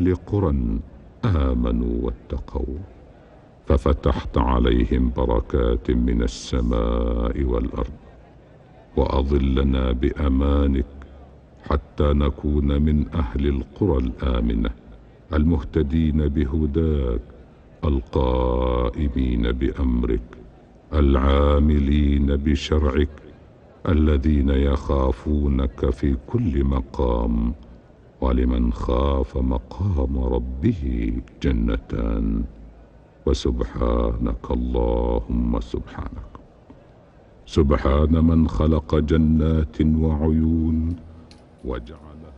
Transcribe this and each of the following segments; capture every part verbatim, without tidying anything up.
أهل قرى آمنوا واتقوا، ففتحت عليهم بركات من السماء والأرض، وأظلنا بأمانك حتى نكون من أهل القرى الآمنة المهتدين بهداك، القائمين بأمرك، العاملين بشرعك، الذين يخافونك في كل مقام. ولمن خاف مقام ربه جنتان. وسبحانك اللهم سبحانك، سبحان من خلق جنات وعيون وجعلها.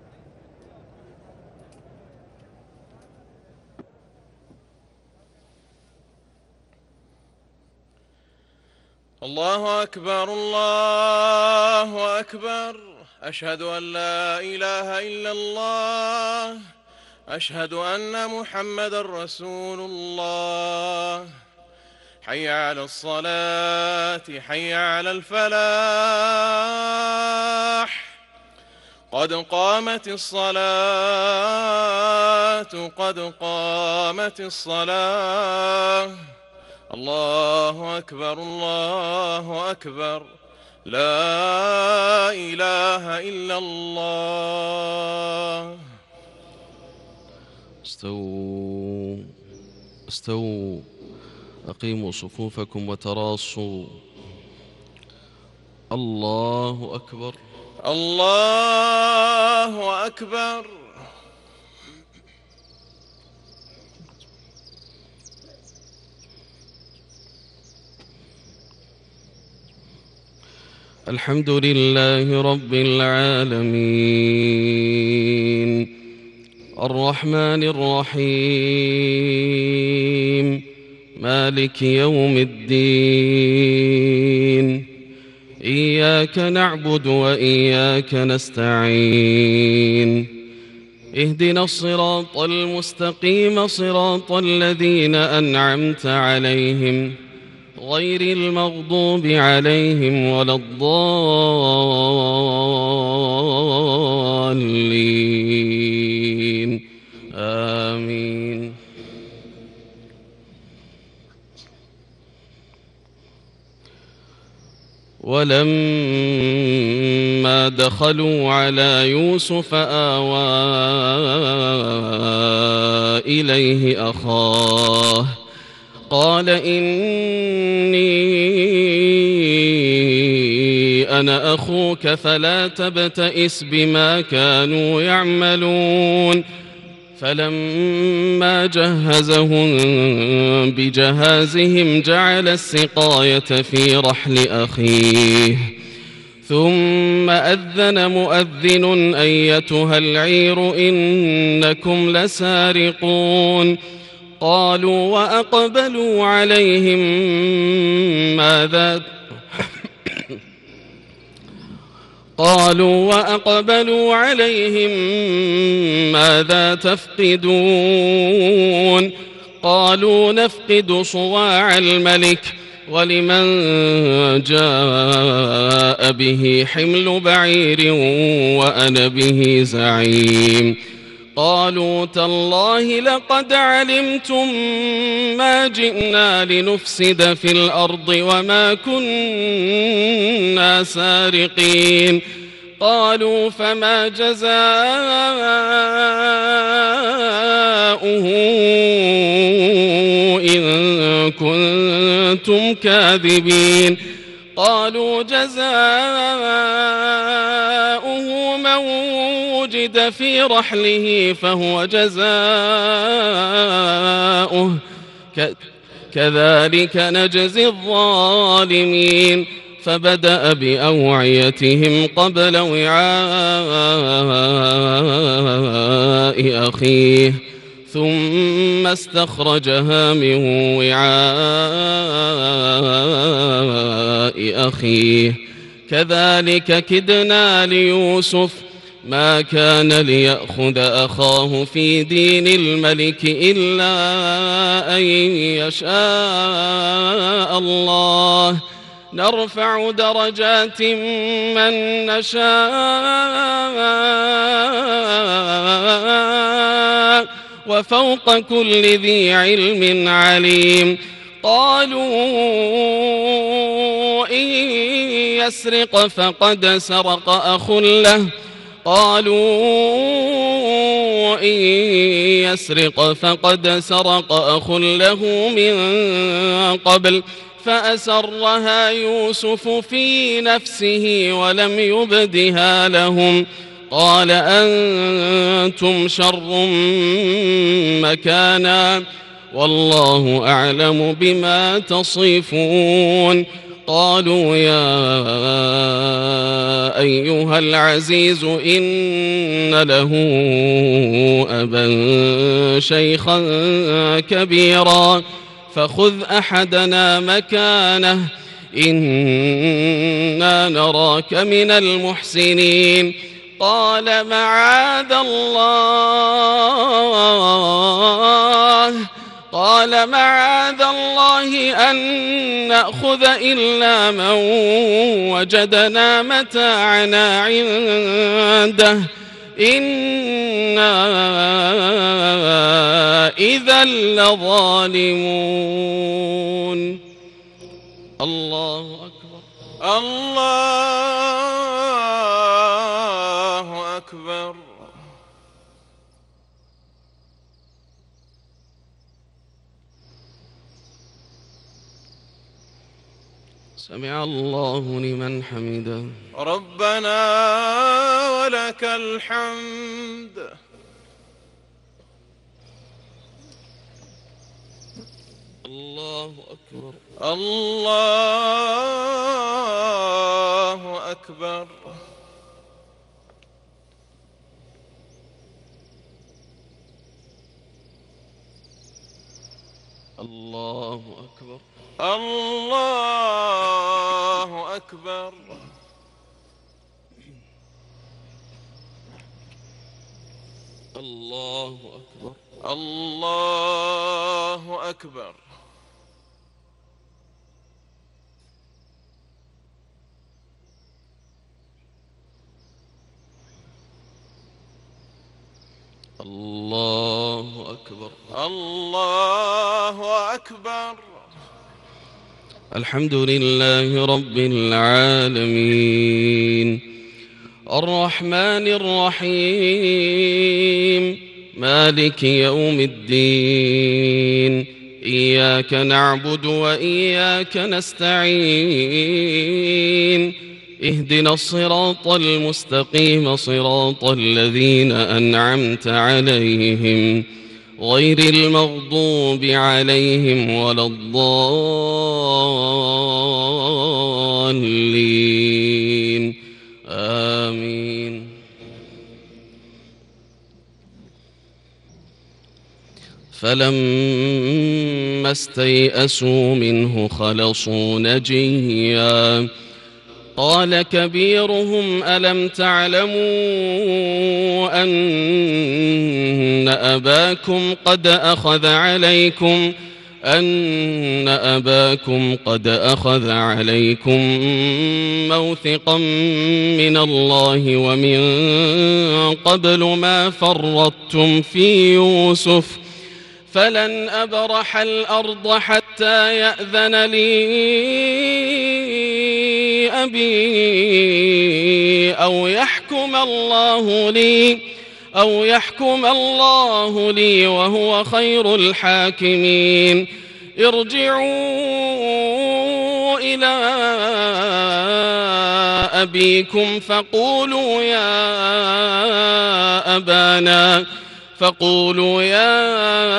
الله أكبر الله أكبر، أشهد أن لا إله إلا الله، أشهد أن محمدًا رسول الله. حي على الصلاة، حي على الفلاح، قد قامت الصلاة، قد قامت الصلاة. الله أكبر الله أكبر، لا إله إلا الله. استووا استووا، أقيموا صفوفكم وتراصوا. الله أكبر الله أكبر. الحمد لله رب العالمين، الرحمن الرحيم، مالك يوم الدين. إياك نعبد وإياك نستعين، اهدنا الصراط المستقيم، صراط الذين أنعمت عليهم غير المغضوب عليهم ولا الضالين، آمين. ولما دخلوا على يوسف آوى إليه أخاه، قال إني أنا أخوك فلا تبتئس بما كانوا يعملون. فلما جهزهم بجهازهم جعل السقاية في رحل أخيه، ثم أذن مؤذن أيتها العير إنكم لسارقون. قالوا وأقبلوا عليهم ماذا قالوا وأقبلوا عليهم ماذا تفقدون؟ قالوا نفقد صواع الملك ولمن جاء به حمل بعير وأنا به زعيم. قالوا تالله لقد علمتم ما جئنا لنفسد في الأرض وما كنا سارقين. قالوا فما جزاؤه إن كنتم كاذبين؟ قالوا جزاؤه من وجد في رحله فهو جزاؤه كذلك نجزي الظالمين. فبدأ بأوعيتهم قبل وعاء أخيه ثم استخرجها من وعاء أخيه كذلك كدنا ليوسف ما كان ليأخذ أخاه في دين الملك إلا أن يشاء الله نرفع درجات من نشاء وفوق كل ذي علم عليم. قالوا إن يسرق فقد سرق أخ له قالوا إن يسرق فقد سرق أخ له من قبل فأسرها يوسف في نفسه ولم يبدها لهم. قال أنتم شر مكانا والله أعلم بما تصفون. قالوا يا أيها العزيز إن له أبا شيخا كبيرا فخذ أحدنا مكانه إنا نراك من المحسنين. قال معاذ الله قال معاذ الله أن نأخذ إلا من وجدنا متاعنا عنده إنا إذا لظالمون. الله أكبر. الله أكبر. سمع الله لمن حمده. ربنا ولك الحمد. الله أكبر. الله أكبر. الله أكبر. الله أكبر. الله أكبر. الله أكبر. الله أكبر. الله أكبر. الحمد لله رب العالمين الرحمن الرحيم مالك يوم الدين إياك نعبد وإياك نستعين اهدنا الصراط المستقيم صراط الذين أنعمت عليهم غير المغضوب عليهم ولا الضالين آمين. فلما استيئسوا منه خلصوا نجيا قال كبيرهم ألم تعلموا أن أباكم قد أخذ عليكم أن أباكم قد أخذ عليكم موثقا من الله ومن قبل ما فرطتم في يوسف فلن أبرح الأرض حتى يأذن لي أبي أو يحكم الله لي أو يحكم الله لي وهو خير الحاكمين. ارجعوا إلى أبيكم فقولوا يا أبانا فقولوا يا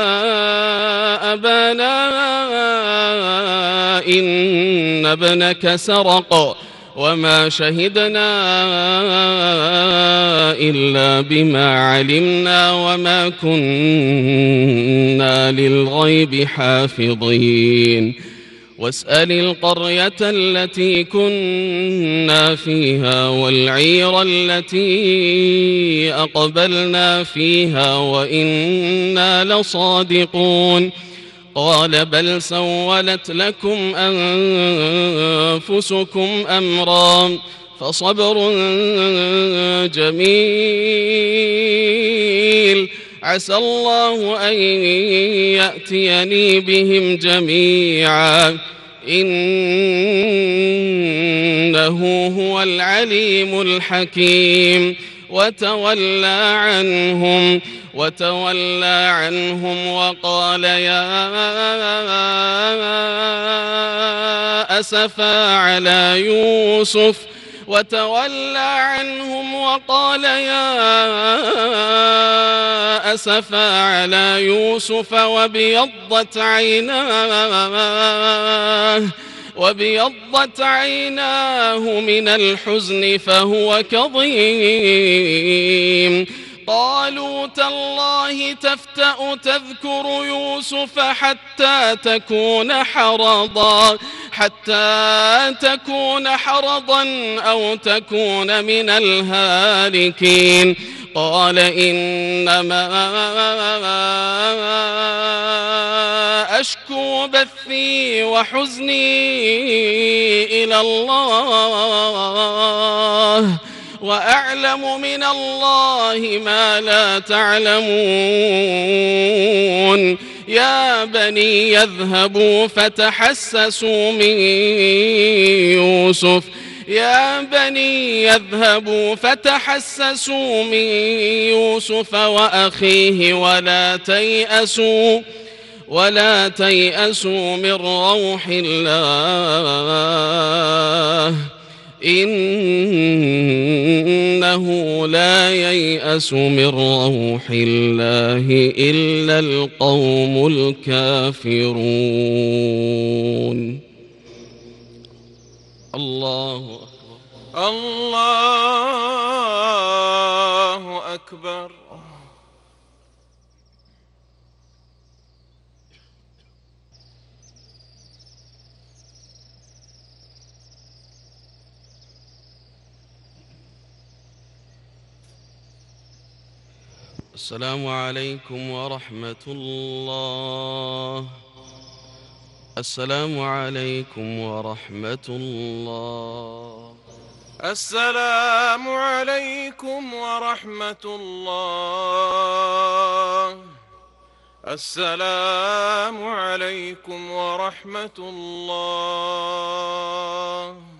أبانا إن ابنك سرق وما شهدنا إلا بما علمنا وما كنا للغيب حافظين. واسأل القرية التي كنا فيها والعير التي أقبلنا فيها وإنا لصادقون. قال بل سولت لكم أنفسكم أمرا فصبر جميل عسى الله أن يأتيني بهم جميعا إنه هو العليم الحكيم. وتولى عنهم وتولى عنهم وقال يا أسفا على يوسف وتولى عنهم وقال يا أسفا على يوسف وابيضت عيناه وابيضت عيناه من الحزن فهو كظيم. قالوا تالله تفتأ تذكر يوسف حتى تكون حرضا حتى تكون حرضا أو تكون من الهالكين. قال إنما أشكو بثي وحزني إلى الله وأعلم من الله ما لا تعلمون. يا بني يذهبوا فتحسسوا من يوسف يا بني يذهبوا فتحسسوا من يوسف وأخيه ولا تيأسوا ولا تيأسوا من روح الله إنه لا ييأس من روح الله إلا القوم الكافرون. الله أكبر. الله أكبر. السلام عليكم ورحمة الله. السلام عليكم ورحمة الله. السلام عليكم ورحمة الله. السلام عليكم ورحمة الله.